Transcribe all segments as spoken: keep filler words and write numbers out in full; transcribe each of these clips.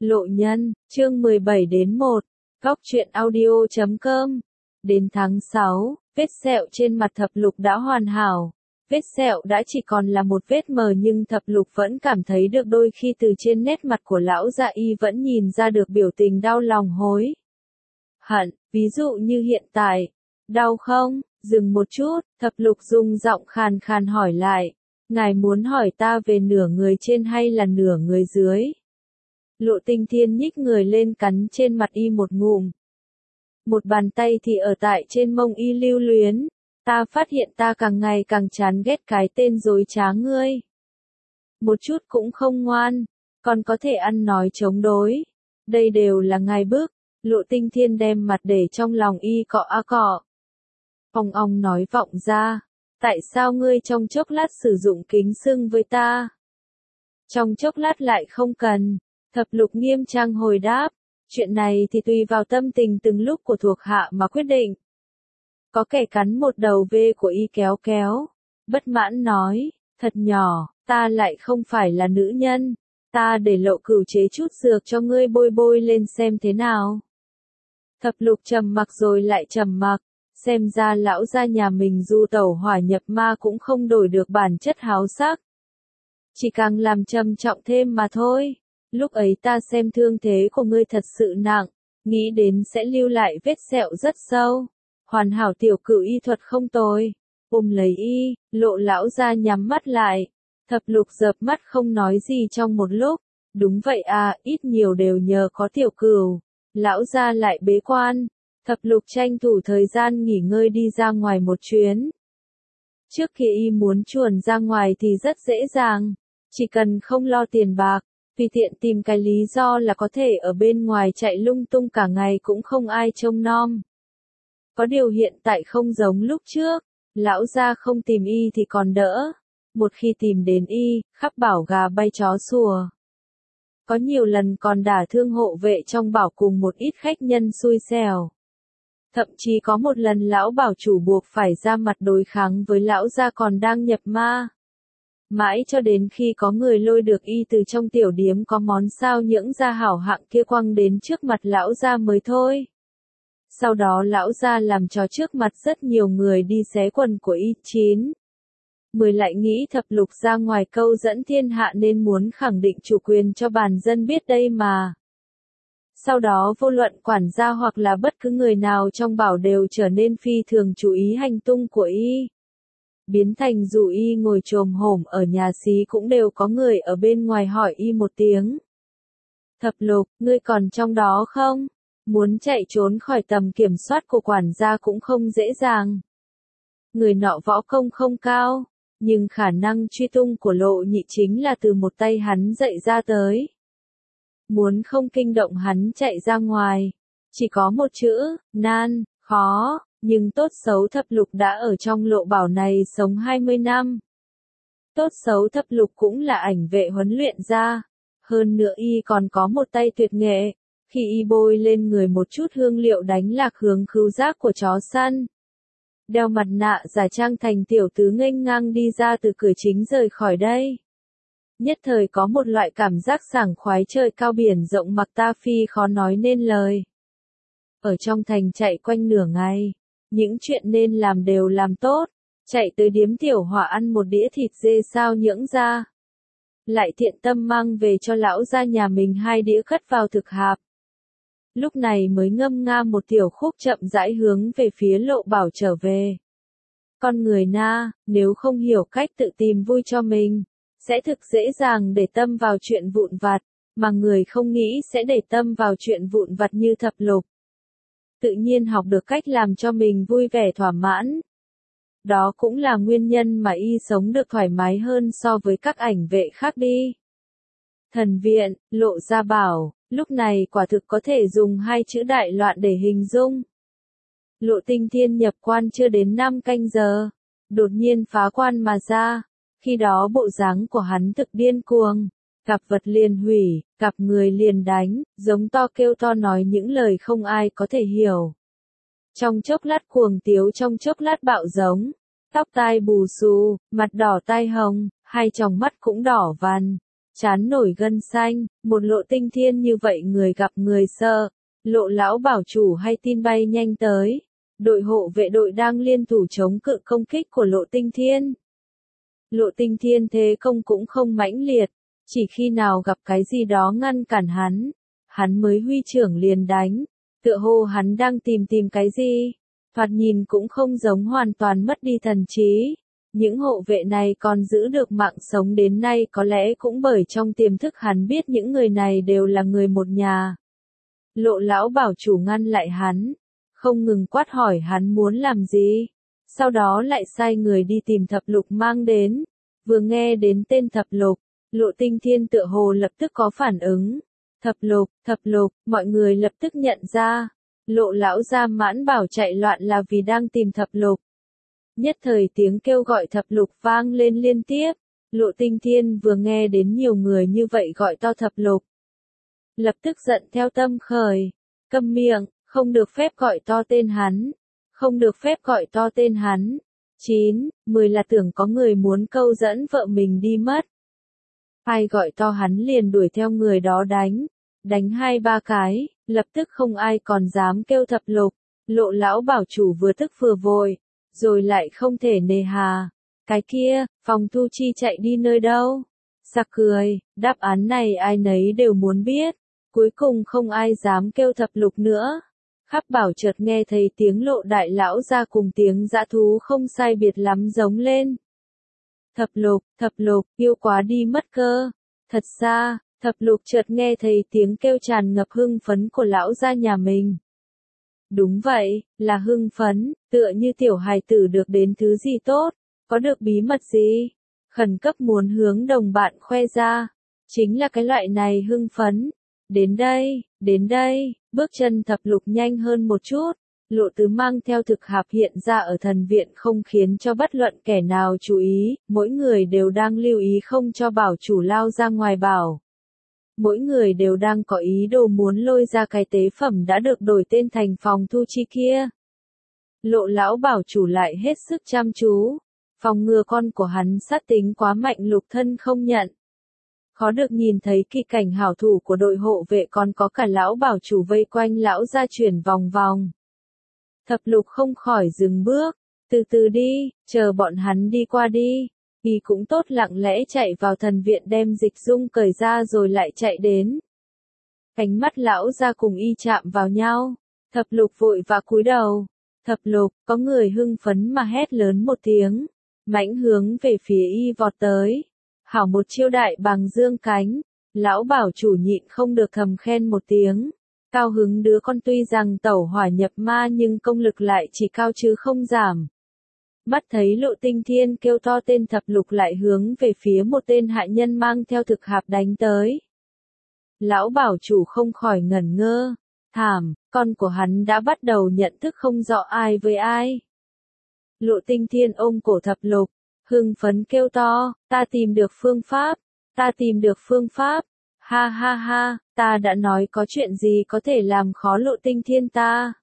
Lộ nhân, chương mười bảy đến một, góc truyện audio chấm com. Đến tháng sáu, vết sẹo trên mặt Thập Lục đã hoàn hảo. Vết sẹo đã chỉ còn là một vết mờ nhưng Thập Lục vẫn cảm thấy được đôi khi từ trên nét mặt của lão gia y vẫn nhìn ra được biểu tình đau lòng hối hận, ví dụ như hiện tại. Đau không? Dừng một chút, Thập Lục dùng giọng khàn khàn hỏi lại. Ngài muốn hỏi ta về nửa người trên hay là nửa người dưới? Lộ Tinh Thiên nhích người lên cắn trên mặt y một ngụm. Một bàn tay thì ở tại trên mông y lưu luyến. Ta phát hiện ta càng ngày càng chán ghét cái tên dối trá ngươi. Một chút cũng không ngoan, còn có thể ăn nói chống đối. Đây đều là ngài bức. Lộ Tinh Thiên đem mặt để trong lòng y cọ a cọ. Ong ong nói vọng ra. Tại sao ngươi trong chốc lát sử dụng kính xưng với ta? Trong chốc lát lại không cần. Thập Lục nghiêm trang hồi đáp. Chuyện này thì tùy vào tâm tình từng lúc của thuộc hạ mà quyết định. Có kẻ cắn một đầu vê của y kéo kéo. Bất mãn nói. Thật nhỏ, ta lại không phải là nữ nhân. Ta để Lộ Cửu chế chút dược cho ngươi bôi bôi lên xem thế nào. Thập Lục trầm mặc rồi lại trầm mặc. Xem ra lão gia nhà mình dù tẩu hỏa nhập ma cũng không đổi được bản chất háo sắc. Chỉ càng làm trầm trọng thêm mà thôi. Lúc ấy ta xem thương thế của ngươi thật sự nặng, nghĩ đến sẽ lưu lại vết sẹo rất sâu. Hoàn hảo tiểu cửu y thuật không tồi. Ôm lấy y, Lộ lão gia nhắm mắt lại. Thập Lục dợp mắt không nói gì trong một lúc. Đúng vậy à, ít nhiều đều nhờ có tiểu cửu. Lão gia lại bế quan. Thập Lục tranh thủ thời gian nghỉ ngơi đi ra ngoài một chuyến. Trước khi y muốn chuồn ra ngoài thì rất dễ dàng. Chỉ cần không lo tiền bạc, tùy tiện tìm cái lý do là có thể ở bên ngoài chạy lung tung cả ngày cũng không ai trông nom. Có điều hiện tại không giống lúc trước. Lão gia không tìm y thì còn đỡ. Một khi tìm đến y, khắp bảo gà bay chó sủa. Có nhiều lần còn đả thương hộ vệ trong bảo cùng một ít khách nhân xui xẻo. Thậm chí có một lần lão bảo chủ buộc phải ra mặt đối kháng với lão gia còn đang nhập ma. Mãi cho đến khi có người lôi được y từ trong tiểu điếm có món sao nhưỡng da hảo hạng kia quăng đến trước mặt lão gia mới thôi. Sau đó lão gia làm cho trước mặt rất nhiều người đi xé quần của y. Chín. Mười lại nghĩ Thập Lục ra ngoài câu dẫn thiên hạ nên muốn khẳng định chủ quyền cho bản dân biết đây mà. Sau đó vô luận quản gia hoặc là bất cứ người nào trong bảo đều trở nên phi thường chú ý hành tung của y. Biến thành dù y ngồi chồm hổm ở nhà xí cũng đều có người ở bên ngoài hỏi y một tiếng. Thập Lục, ngươi còn trong đó không? Muốn chạy trốn khỏi tầm kiểm soát của quản gia cũng không dễ dàng. Người nọ võ công không cao, nhưng khả năng truy tung của Lộ Nhị chính là từ một tay hắn dạy ra tới. Muốn không kinh động hắn chạy ra ngoài. Chỉ có một chữ, nan, khó, nhưng tốt xấu Thập Lục đã ở trong Lộ Bảo này sống hai mươi năm. Tốt xấu Thập Lục cũng là ảnh vệ huấn luyện ra. Hơn nữa y còn có một tay tuyệt nghệ. Khi y bôi lên người một chút hương liệu đánh lạc hướng khứu giác của chó săn. Đeo mặt nạ giả trang thành tiểu tứ nghênh ngang đi ra từ cửa chính rời khỏi đây. Nhất thời có một loại cảm giác sảng khoái trời cao biển rộng mặc ta phi khó nói nên lời. Ở trong thành chạy quanh nửa ngày, những chuyện nên làm đều làm tốt, chạy tới điếm tiểu hỏa ăn một đĩa thịt dê sao nhưỡng ra. Lại thiện tâm mang về cho lão gia nhà mình hai đĩa cất vào thực hạp. Lúc này mới ngâm nga một tiểu khúc chậm rãi hướng về phía Lộ Bảo trở về. Con người na, nếu không hiểu cách tự tìm vui cho mình, sẽ thực dễ dàng để tâm vào chuyện vụn vặt, mà người không nghĩ sẽ để tâm vào chuyện vụn vặt như Thập Lục. Tự nhiên học được cách làm cho mình vui vẻ thỏa mãn. Đó cũng là nguyên nhân mà y sống được thoải mái hơn so với các ảnh vệ khác đi. Thần viện, Lộ gia bảo, lúc này quả thực có thể dùng hai chữ đại loạn để hình dung. Lộ Tinh Thiên nhập quan chưa đến năm canh giờ, đột nhiên phá quan mà ra. Khi đó bộ dáng của hắn thực điên cuồng, gặp vật liền hủy, gặp người liền đánh, giống to kêu to nói những lời không ai có thể hiểu. Trong chốc lát cuồng tiếu trong chốc lát bạo giống, tóc tai bù xù, mặt đỏ tai hồng, hai tròng mắt cũng đỏ vằn, chán nổi gân xanh, một Lộ Tinh Thiên như vậy người gặp người sợ. Lộ lão bảo chủ hay tin bay nhanh tới. Đội hộ vệ đội đang liên thủ chống cự công kích của Lộ Tinh Thiên. Lộ Tinh Thiên thế công cũng không mãnh liệt, chỉ khi nào gặp cái gì đó ngăn cản hắn, hắn mới huy trưởng liền đánh, tựa hồ hắn đang tìm tìm cái gì, thoạt nhìn cũng không giống hoàn toàn mất đi thần trí. Những hộ vệ này còn giữ được mạng sống đến nay có lẽ cũng bởi trong tiềm thức hắn biết những người này đều là người một nhà. Lộ lão bảo chủ ngăn lại hắn, không ngừng quát hỏi hắn muốn làm gì, sau đó lại sai người đi tìm thập lục mang đến. Vừa nghe đến tên thập lục, Lộ Tinh Thiên tựa hồ lập tức có phản ứng. Thập lục, thập lục, mọi người lập tức nhận ra. Lộ lão gia mãn bảo chạy loạn là vì đang tìm thập lục. Nhất thời tiếng kêu gọi thập lục vang lên liên tiếp. Lộ Tinh Thiên vừa nghe đến nhiều người như vậy gọi to thập lục, lập tức giận theo tâm khởi. Câm miệng, không được phép gọi to tên hắn. Không được phép gọi to tên hắn. chín, mười là tưởng có người muốn câu dẫn vợ mình đi mất. Ai gọi to hắn liền đuổi theo người đó đánh. Đánh hai ba cái, lập tức không ai còn dám kêu thập lục. Lộ lão bảo chủ vừa tức vừa vội, rồi lại không thể nề hà. Cái kia, Phòng Thu Chi chạy đi nơi đâu? Sặc cười, đáp án này ai nấy đều muốn biết. Cuối cùng không ai dám kêu thập lục nữa. Khắp bảo chợt nghe thấy tiếng Lộ đại lão ra cùng tiếng dã thú không sai biệt lắm giống lên. Thập lục, thập lục, yêu quá đi mất cơ. Thật ra, thập lục chợt nghe thấy tiếng kêu tràn ngập hưng phấn của lão gia nhà mình. Đúng vậy, là hưng phấn, tựa như tiểu hài tử được đến thứ gì tốt, có được bí mật gì, khẩn cấp muốn hướng đồng bạn khoe ra. Chính là cái loại này hưng phấn. Đến đây, đến đây, bước chân thập lục nhanh hơn một chút. Lộ Tứ mang theo thực hạp hiện ra ở thần viện không khiến cho bất luận kẻ nào chú ý, mỗi người đều đang lưu ý không cho bảo chủ lao ra ngoài bảo. Mỗi người đều đang có ý đồ muốn lôi ra cái tế phẩm đã được đổi tên thành Phòng Thu Chi kia. Lộ lão bảo chủ lại hết sức chăm chú, phòng ngừa con của hắn sát tính quá mạnh lục thân không nhận. Khó được nhìn thấy kỳ cảnh hảo thủ của đội hộ vệ còn có cả lão bảo chủ vây quanh lão ra chuyển vòng vòng. Thập lục không khỏi dừng bước, từ từ đi, chờ bọn hắn đi qua đi. Y cũng tốt lặng lẽ chạy vào thần viện đem dịch dung cởi ra rồi lại chạy đến. Cánh mắt lão ra cùng Y chạm vào nhau, thập lục vội và cúi đầu. Thập lục, có người hưng phấn mà hét lớn một tiếng, mãnh hướng về phía Y vọt tới. Hảo một chiêu đại bàng dương cánh, lão bảo chủ nhịn không được thầm khen một tiếng. Cao hứng đứa con tuy rằng tẩu hỏa nhập ma nhưng công lực lại chỉ cao chứ không giảm. Mắt thấy Lộ Tinh Thiên kêu to tên thập lục lại hướng về phía một tên hạ nhân mang theo thực hạp đánh tới. Lão bảo chủ không khỏi ngẩn ngơ, thảm, con của hắn đã bắt đầu nhận thức không rõ ai với ai. Lộ Tinh Thiên ôm cổ thập lục, hưng phấn kêu to, ta tìm được phương pháp, ta tìm được phương pháp, ha ha ha, ta đã nói có chuyện gì có thể làm khó Lộ Tinh Thiên ta.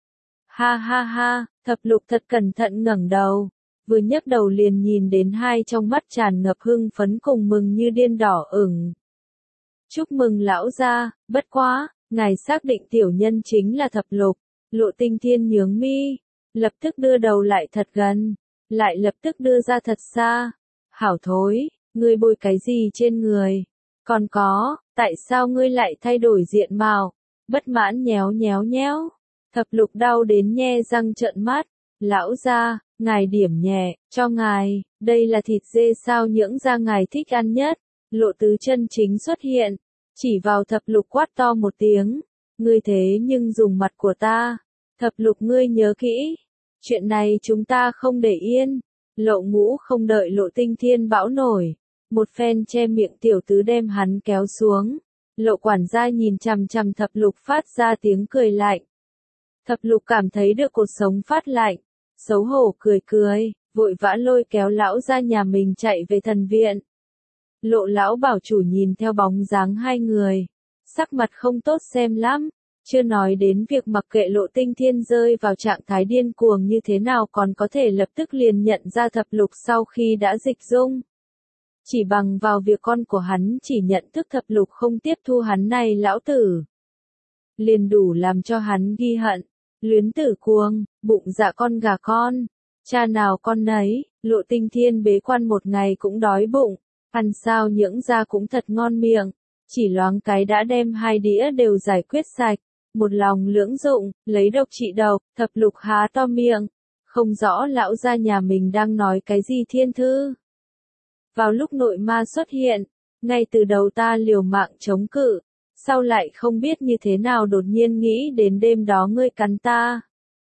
Ha ha ha, thập lục thật cẩn thận ngẩng đầu, vừa nhấc đầu liền nhìn đến hai trong mắt tràn ngập hưng phấn cùng mừng như điên đỏ ửng. Chúc mừng lão gia, bất quá, ngài xác định tiểu nhân chính là thập lục. Lộ Tinh Thiên nhướng mi, lập tức đưa đầu lại thật gần, lại lập tức đưa ra thật xa. Hảo thối, ngươi bôi cái gì trên người? Còn có, tại sao ngươi lại thay đổi diện mạo? Bất mãn nhéo nhéo nhéo. Thập lục đau đến nhe răng trợn mắt. Lão gia, ngài điểm nhẹ, cho ngài, đây là thịt dê sao nhưỡng da ngài thích ăn nhất. Lộ Tứ chân chính xuất hiện, chỉ vào thập lục quát to một tiếng. Ngươi thế nhưng dùng mặt của ta. Thập lục ngươi nhớ kỹ. Chuyện này chúng ta không để yên. Lộ Ngũ không đợi Lộ Tinh Thiên bão nổi. Một phen che miệng tiểu tứ đem hắn kéo xuống. Lộ quản gia nhìn chằm chằm thập lục phát ra tiếng cười lạnh. Thập lục cảm thấy được cột sống phát lạnh. Xấu hổ cười cười, vội vã lôi kéo lão ra nhà mình chạy về thần viện. Lộ lão bảo chủ nhìn theo bóng dáng hai người. Sắc mặt không tốt xem lắm. Chưa nói đến việc mặc kệ Lộ Tinh Thiên rơi vào trạng thái điên cuồng như thế nào còn có thể lập tức liền nhận ra thập lục sau khi đã dịch dung. Chỉ bằng vào việc con của hắn chỉ nhận thức thập lục không tiếp thu hắn này lão tử. Liền đủ làm cho hắn ghi hận, luyến tử cuồng, bụng dạ con gà con. Cha nào con nấy, Lộ Tinh Thiên bế quan một ngày cũng đói bụng, ăn sao những ra cũng thật ngon miệng, chỉ loáng cái đã đem hai đĩa đều giải quyết sạch, một lòng lưỡng dụng, lấy độc trị độc, thập lục há to miệng, không rõ lão gia nhà mình đang nói cái gì thiên thư. Vào lúc nội ma xuất hiện, ngay từ đầu ta liều mạng chống cự, sau lại không biết như thế nào đột nhiên nghĩ đến đêm đó ngươi cắn ta.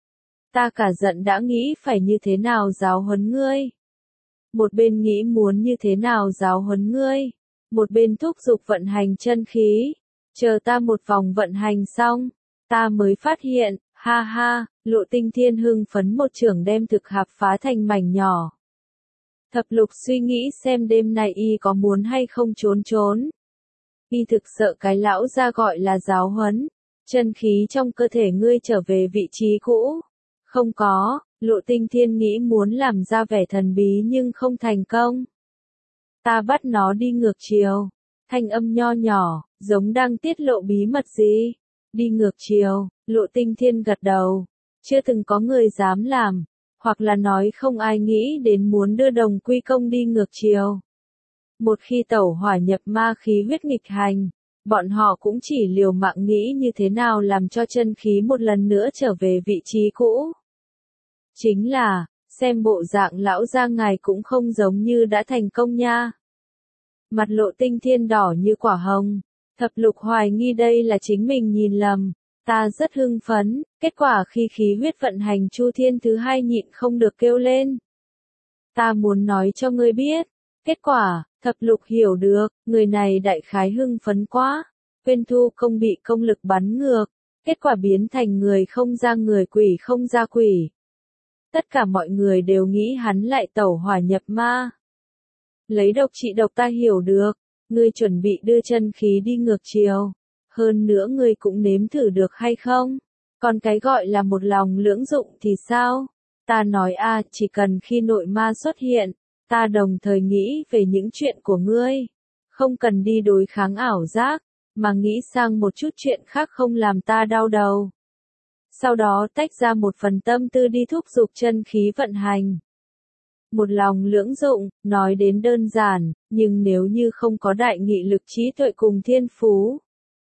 Ta cả giận đã nghĩ phải như thế nào giáo huấn ngươi. Một bên nghĩ muốn như thế nào giáo huấn ngươi, một bên thúc giục vận hành chân khí, chờ ta một vòng vận hành xong, ta mới phát hiện, ha ha, Lộ Tinh Thiên hưng phấn một chưởng đem thực hạp phá thành mảnh nhỏ. Thập lục suy nghĩ xem đêm nay y có muốn hay không trốn trốn. Y thực sợ cái lão ra gọi là giáo huấn, chân khí trong cơ thể ngươi trở về vị trí cũ. Không có, Lộ Tinh Thiên nghĩ muốn làm ra vẻ thần bí nhưng không thành công. Ta bắt nó đi ngược chiều, thanh âm nho nhỏ, giống đang tiết lộ bí mật gì. Đi ngược chiều, Lộ Tinh Thiên gật đầu, chưa từng có người dám làm, hoặc là nói không ai nghĩ đến muốn đưa đồng quy công đi ngược chiều. Một khi tẩu hỏa nhập ma khí huyết nghịch hành, bọn họ cũng chỉ liều mạng nghĩ như thế nào làm cho chân khí một lần nữa trở về vị trí cũ. Chính là, xem bộ dạng lão gia ngài cũng không giống như đã thành công nha. Mặt Lộ Tinh Thiên đỏ như quả hồng, thập lục hoài nghi đây là chính mình nhìn lầm, ta rất hưng phấn, kết quả khi khí huyết vận hành chu thiên thứ hai nhịn không được kêu lên. Ta muốn nói cho ngươi biết, kết quả, thập lục hiểu được, người này đại khái hưng phấn quá, quên thu công bị công lực bắn ngược, kết quả biến thành người không ra người quỷ không ra quỷ. Tất cả mọi người đều nghĩ hắn lại tẩu hỏa nhập ma. Lấy độc trị độc ta hiểu được, ngươi chuẩn bị đưa chân khí đi ngược chiều. Hơn nữa ngươi cũng nếm thử được hay không? Còn cái gọi là một lòng lưỡng dụng thì sao? Ta nói a, chỉ cần khi nội ma xuất hiện, ta đồng thời nghĩ về những chuyện của ngươi. Không cần đi đối kháng ảo giác, mà nghĩ sang một chút chuyện khác không làm ta đau đầu. Sau đó tách ra một phần tâm tư đi thúc giục chân khí vận hành. Một lòng lưỡng dụng, nói đến đơn giản, nhưng nếu như không có đại nghị lực trí tuệ cùng thiên phú,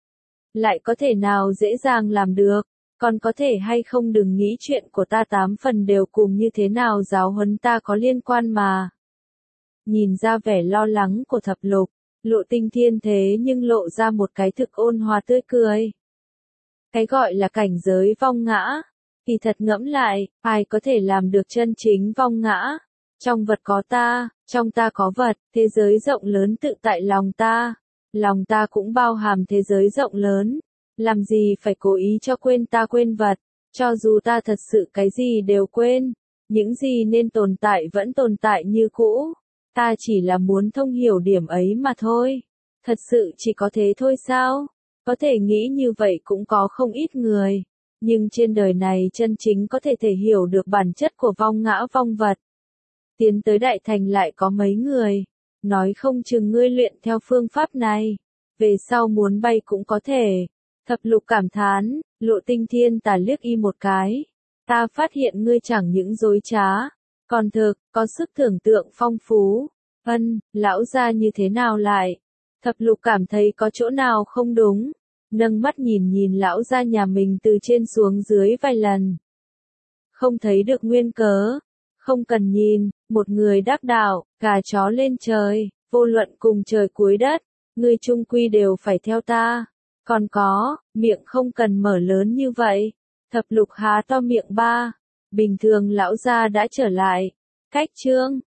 lại có thể nào dễ dàng làm được, còn có thể hay không đừng nghĩ chuyện của ta tám phần đều cùng như thế nào giáo huấn ta có liên quan mà. Nhìn ra vẻ lo lắng của thập lục, Lộ Tinh Thiên thế nhưng lộ ra một cái thực ôn hòa tươi cười. Cái gọi là cảnh giới vong ngã, thì thật ngẫm lại, ai có thể làm được chân chính vong ngã? Trong vật có ta, trong ta có vật, thế giới rộng lớn tự tại lòng ta, lòng ta cũng bao hàm thế giới rộng lớn, làm gì phải cố ý cho quên ta quên vật, cho dù ta thật sự cái gì đều quên, những gì nên tồn tại vẫn tồn tại như cũ, ta chỉ là muốn thông hiểu điểm ấy mà thôi, thật sự chỉ có thế thôi sao? Có thể nghĩ như vậy cũng có không ít người, nhưng trên đời này chân chính có thể thể hiểu được bản chất của vong ngã vong vật. Tiến tới đại thành lại có mấy người, nói không chừng ngươi luyện theo phương pháp này, về sau muốn bay cũng có thể. Thập lục cảm thán, Lộ Tinh Thiên tà liếc y một cái, ta phát hiện ngươi chẳng những dối trá, còn thực, có sức tưởng tượng phong phú. Ân, lão gia như thế nào lại? Thập lục cảm thấy có chỗ nào không đúng, nâng mắt nhìn nhìn lão gia nhà mình từ trên xuống dưới vài lần. Không thấy được nguyên cớ, không cần nhìn, một người đắc đạo, gà chó lên trời, vô luận cùng trời cuối đất, ngươi chung quy đều phải theo ta. Còn có, miệng không cần mở lớn như vậy. Thập lục há to miệng ba, bình thường lão gia đã trở lại. Cách chương